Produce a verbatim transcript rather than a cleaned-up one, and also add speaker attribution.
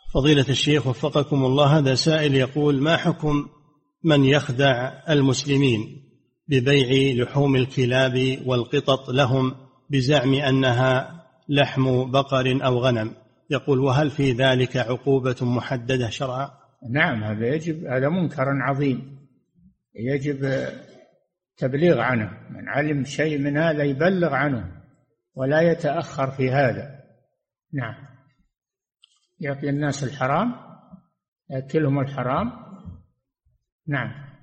Speaker 1: فضيلة الشيخ وفقكم الله، هذا سائل يقول: ما حكم من يخدع المسلمين ببيع لحوم الكلاب والقطط لهم بزعم أنها لحم بقر أو غنم؟ يقول: وهل في ذلك عقوبة محددة شرعا؟
Speaker 2: نعم، هذا يجب، هذا منكر عظيم يجب تبليغ عنه. من علم شيء من هذا يبلغ عنه ولا يتأخر في هذا. نعم، يعطي الناس الحرام، يأكلهم الحرام. نعم.